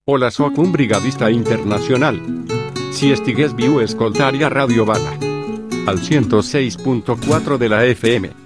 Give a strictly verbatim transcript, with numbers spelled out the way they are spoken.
Hola, soc un brigadista internacional. Si estigués viu escoltaria Radio Bala. Al ciento seis punto cuatro de la F M.